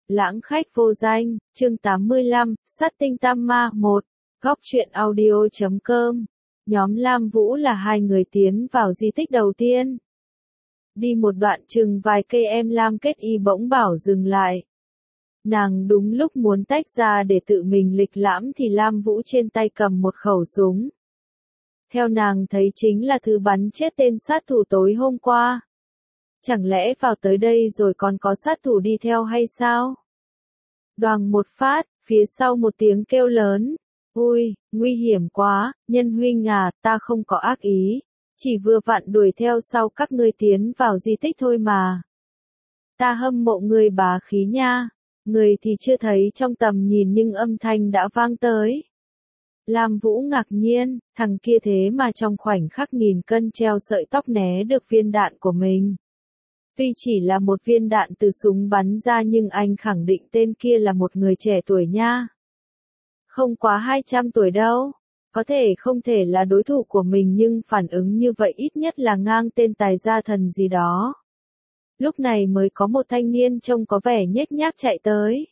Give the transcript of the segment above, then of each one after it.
Lãng khách vô danh, chương 85, Sát tinh tam ma 1, góc truyện audio.com. Nhóm Lam Vũ là hai người tiến vào di tích đầu tiên. Đi một đoạn chừng vài cây em Lam Kết Y bỗng bảo dừng lại. Nàng đúng lúc muốn tách ra để tự mình lịch lãm thì Lam Vũ trên tay cầm một khẩu súng. Theo nàng thấy chính là thứ bắn chết tên sát thủ tối hôm qua. Chẳng lẽ vào tới đây rồi còn có sát thủ đi theo hay sao? Đoàng một phát, phía sau một tiếng kêu lớn. Ui, nguy hiểm quá, Nhân huynh à, ta không có ác ý. Chỉ vừa vặn đuổi theo sau các ngươi tiến vào di tích thôi mà. Ta hâm mộ người bá khí nha. Người thì chưa thấy trong tầm nhìn nhưng âm thanh đã vang tới. Lam Vũ ngạc nhiên, thằng kia thế mà trong khoảnh khắc nghìn cân treo sợi tóc né được viên đạn của mình. Tuy chỉ là một viên đạn từ súng bắn ra nhưng anh khẳng định tên kia là một người trẻ tuổi nha. Không quá 200 tuổi đâu. Có thể không thể là đối thủ của mình nhưng phản ứng như vậy ít nhất là ngang tên tài gia thần gì đó. Lúc này mới có một thanh niên trông có vẻ nhếch nhác chạy tới.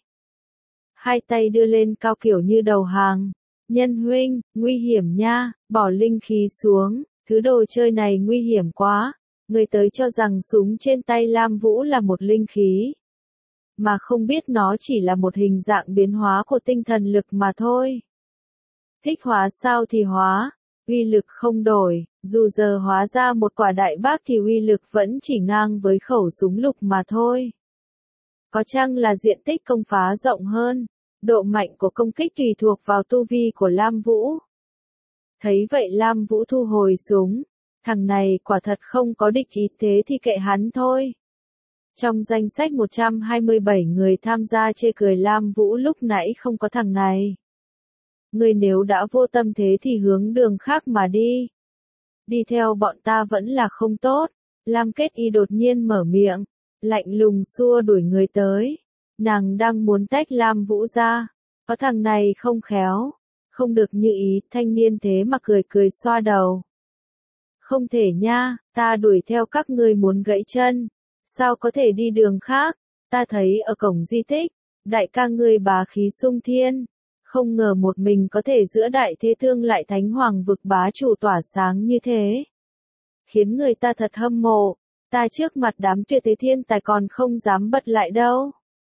Hai tay đưa lên cao kiểu như đầu hàng. Nhân huynh, nguy hiểm nha, bỏ linh khí xuống, thứ đồ chơi này nguy hiểm quá. Người tới cho rằng súng trên tay Lam Vũ là một linh khí. Mà không biết nó chỉ là một hình dạng biến hóa của tinh thần lực mà thôi. Thích hóa sao thì hóa, uy lực không đổi, dù giờ hóa ra một quả đại bác thì uy lực vẫn chỉ ngang với khẩu súng lục mà thôi. Có chăng là diện tích công phá rộng hơn, độ mạnh của công kích tùy thuộc vào tu vi của Lam Vũ. Thấy vậy Lam Vũ thu hồi súng. Thằng này quả thật không có địch ý thế thì kệ hắn thôi. Trong danh sách 127 người tham gia chê cười Lam Vũ lúc nãy không có thằng này. Người nếu đã vô tâm thế thì hướng đường khác mà đi. Đi theo bọn ta vẫn là không tốt. Lam Kết Y đột nhiên mở miệng, lạnh lùng xua đuổi người tới. Nàng đang muốn tách Lam Vũ ra. Có thằng này không khéo. Không được như ý, thanh niên thế mà cười cười xoa đầu. Không thể nha, ta đuổi theo các ngươi muốn gãy chân. Sao có thể đi đường khác? Ta thấy ở cổng di tích, đại ca ngươi bá khí sung thiên. Không ngờ một mình có thể giữa đại thế thương lại thánh hoàng vực bá chủ tỏa sáng như thế. Khiến người ta thật hâm mộ. Ta trước mặt đám tuyệt thế thiên tài còn không dám bật lại đâu.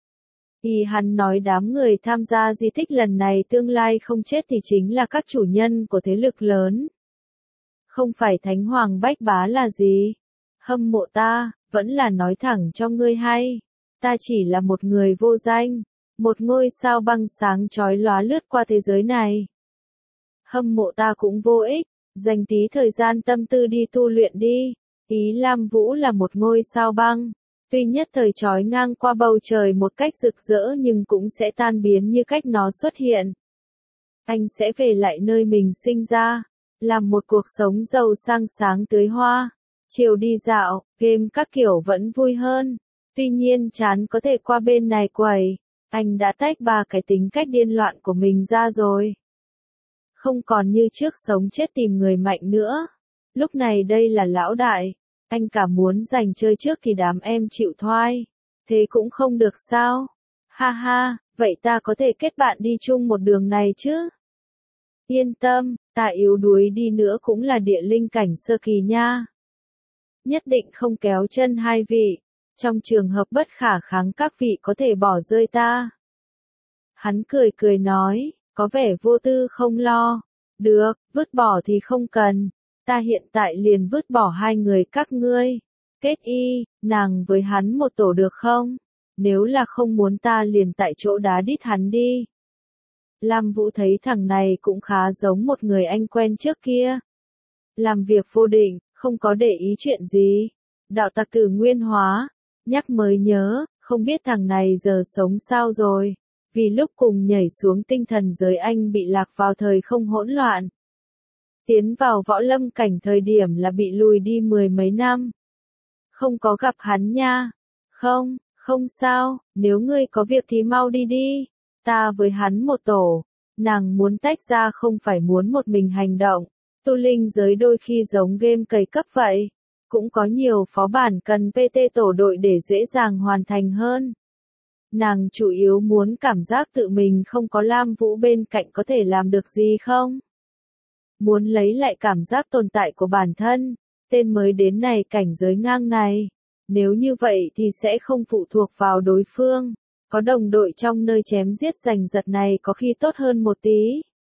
Hắn nói đám người tham gia di tích lần này tương lai không chết thì chính là các chủ nhân của thế lực lớn. Không phải thánh hoàng bách bá là gì? Hâm mộ ta, vẫn là nói thẳng cho ngươi hay. Ta chỉ là một người vô danh. Một ngôi sao băng sáng chói lóa lướt qua thế giới này. Hâm mộ ta cũng vô ích. Dành tí thời gian tâm tư đi tu luyện đi. Ý Lam Vũ là một ngôi sao băng. Tuy nhất thời chói ngang qua bầu trời một cách rực rỡ nhưng cũng sẽ tan biến như cách nó xuất hiện. Anh sẽ về lại nơi mình sinh ra. Làm một cuộc sống giàu sang sáng tưới hoa. Chiều đi dạo, game các kiểu vẫn vui hơn. Tuy nhiên chán có thể qua bên này quẩy. Anh đã tách ba cái tính cách điên loạn của mình ra rồi. Không còn như trước sống chết tìm người mạnh nữa. Lúc này đây là lão đại. Anh cả muốn giành chơi trước thì đám em chịu thoai. Thế cũng không được sao? Ha ha, vậy ta có thể kết bạn đi chung một đường này chứ? Yên tâm, ta yếu đuối đi nữa cũng là địa linh cảnh sơ kỳ nha. Nhất định không kéo chân hai vị. Trong trường hợp bất khả kháng các vị có thể bỏ rơi ta. Hắn cười cười nói, có vẻ vô tư không lo. Được, vứt bỏ thì không cần. Ta hiện tại liền vứt bỏ hai người các ngươi. Kết Y, nàng với hắn một tổ được không? Nếu là không muốn ta liền tại chỗ đá đít hắn đi. Lam Vũ thấy thằng này cũng khá giống một người anh quen trước kia. Làm việc vô định, không có để ý chuyện gì. Đạo tặc tử nguyên hóa. Nhắc mới nhớ, không biết thằng này giờ sống sao rồi. Vì lúc cùng nhảy xuống tinh thần giới anh bị lạc vào thời không hỗn loạn. Tiến vào võ lâm cảnh thời điểm là bị lùi đi 10 mấy năm. Không có gặp hắn nha. Không, không sao, nếu ngươi có việc thì mau đi đi. Ta với hắn một tổ. Nàng muốn tách ra không phải muốn một mình hành động. Tu linh giới đôi khi giống game cày cấp vậy. Cũng có nhiều phó bản cần PT tổ đội để dễ dàng hoàn thành hơn. Nàng chủ yếu muốn cảm giác tự mình không có Lam Vũ bên cạnh có thể làm được gì không? Muốn lấy lại cảm giác tồn tại của bản thân, tên mới đến này cảnh giới ngang này. Nếu như vậy thì sẽ không phụ thuộc vào đối phương. Có đồng đội trong nơi chém giết giành giật này có khi tốt hơn một tí.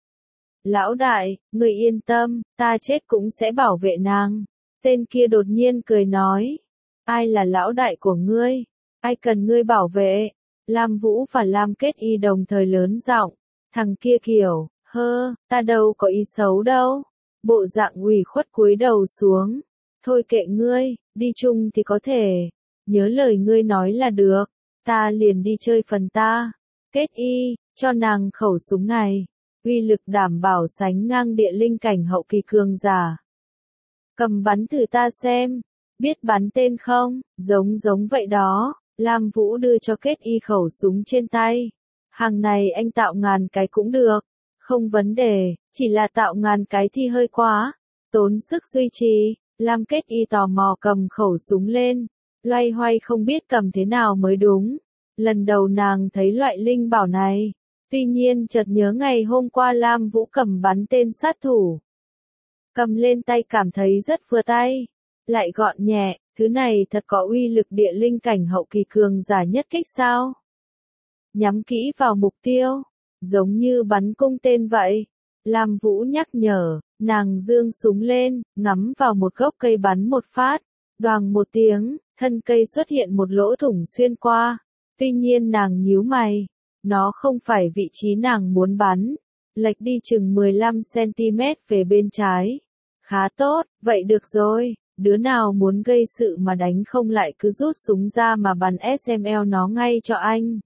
Lão đại, người yên tâm, ta chết cũng sẽ bảo vệ nàng. Tên kia đột nhiên cười nói. Ai là lão đại của ngươi? Ai cần ngươi bảo vệ? Lam Vũ và Lam Kết Y đồng thời lớn giọng. Thằng kia kiểu, ta đâu có ý xấu đâu. Bộ dạng ủy khuất cúi đầu xuống. Thôi kệ ngươi, đi chung thì có thể. Nhớ lời ngươi nói là được. Ta liền đi chơi phần ta. Kết Y, cho nàng khẩu súng này. Uy lực đảm bảo sánh ngang địa linh cảnh hậu kỳ cường giả. Cầm bắn thử ta xem. Biết bắn tên không? Giống vậy đó. Lam Vũ đưa cho Kết Y khẩu súng trên tay. Hàng này anh tạo ngàn cái cũng được. Không vấn đề, chỉ là tạo ngàn cái thì hơi quá. Tốn sức duy trì. Lam Kết Y tò mò cầm khẩu súng lên. Loay hoay không biết cầm thế nào mới đúng. Lần đầu nàng thấy loại linh bảo này. Tuy nhiên chợt nhớ ngày hôm qua Lam Vũ cầm bắn tên sát thủ. Cầm lên tay cảm thấy rất vừa tay. Lại gọn nhẹ, thứ này thật có uy lực địa linh cảnh hậu kỳ cường giả nhất kích sao? Nhắm kỹ vào mục tiêu, giống như bắn cung tên vậy. Lam Vũ nhắc nhở, nàng giương súng lên, ngắm vào một gốc cây bắn một phát. Đoàng một tiếng, thân cây xuất hiện một lỗ thủng xuyên qua. Tuy nhiên nàng nhíu mày, nó không phải vị trí nàng muốn bắn. Lệch đi chừng 15 cm về bên trái. Khá tốt, vậy được rồi. Đứa nào muốn gây sự mà đánh không lại cứ rút súng ra mà bắn SML nó ngay cho anh.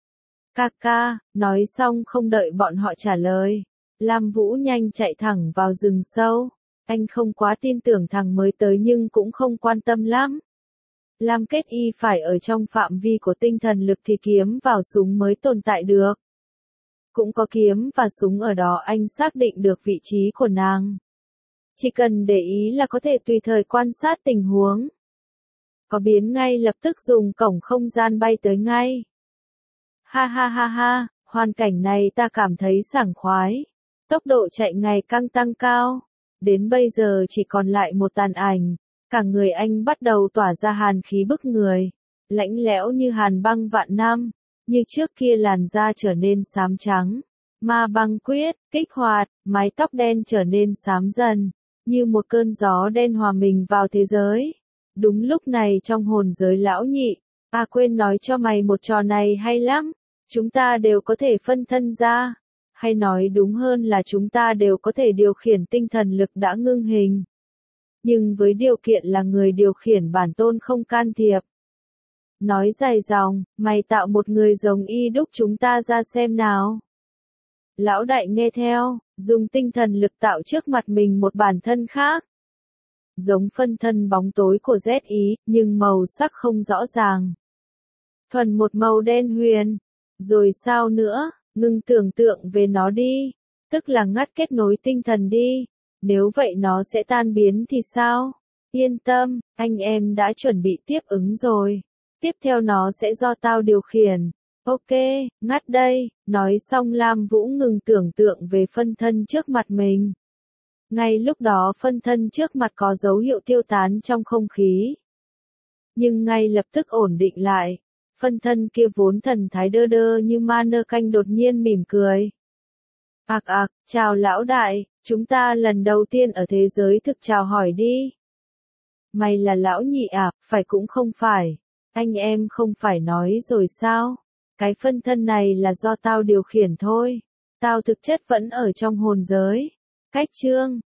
Kaka, nói xong không đợi bọn họ trả lời. Lam Vũ nhanh chạy thẳng vào rừng sâu. Anh không quá tin tưởng thằng mới tới nhưng cũng không quan tâm lắm. Lam Kết Y phải ở trong phạm vi của tinh thần lực thì kiếm vào súng mới tồn tại được. Cũng có kiếm và súng ở đó anh xác định được vị trí của nàng. Chỉ cần để ý là có thể tùy thời quan sát tình huống. Có biến ngay lập tức dùng cổng không gian bay tới ngay. Ha, hoàn cảnh này ta cảm thấy sảng khoái. Tốc độ chạy ngày càng tăng cao. Đến bây giờ chỉ còn lại một tàn ảnh. Cả người anh bắt đầu tỏa ra hàn khí bức người. Lạnh lẽo như hàn băng vạn năm. Như trước kia làn da trở nên xám trắng. Ma băng quyết, kích hoạt, mái tóc đen trở nên xám dần. Như một cơn gió đen hòa mình vào thế giới. Đúng lúc này trong hồn giới lão nhị, quên nói cho mày một trò này hay lắm. Chúng ta đều có thể phân thân ra. Hay nói đúng hơn là chúng ta đều có thể điều khiển tinh thần lực đã ngưng hình. Nhưng với điều kiện là người điều khiển bản tôn không can thiệp. Nói dài dòng, mày tạo một người giống y đúc chúng ta ra xem nào. Lão đại nghe theo, dùng tinh thần lực tạo trước mặt mình một bản thân khác. Giống phân thân bóng tối của Z ý, nhưng màu sắc không rõ ràng. Thuần một màu đen huyền. Rồi sao nữa, ngừng tưởng tượng về nó đi. Tức là ngắt kết nối tinh thần đi. Nếu vậy nó sẽ tan biến thì sao? Yên tâm, anh em đã chuẩn bị tiếp ứng rồi. Tiếp theo nó sẽ do tao điều khiển. Ok, ngắt đây. Nói xong Lam Vũ ngừng tưởng tượng về phân thân trước mặt mình. Ngay lúc đó phân thân trước mặt có dấu hiệu tiêu tán trong không khí. Nhưng ngay lập tức ổn định lại. Phân thân kia vốn thần thái đơ đơ như ma nơ canh đột nhiên mỉm cười. Chào lão đại, chúng ta lần đầu tiên ở thế giới thực chào hỏi đi. Mày là lão nhị à, phải cũng không phải. Anh em không phải nói rồi sao? Cái phân thân này là do tao điều khiển thôi. Tao thực chất vẫn ở trong hồn giới. Cách chương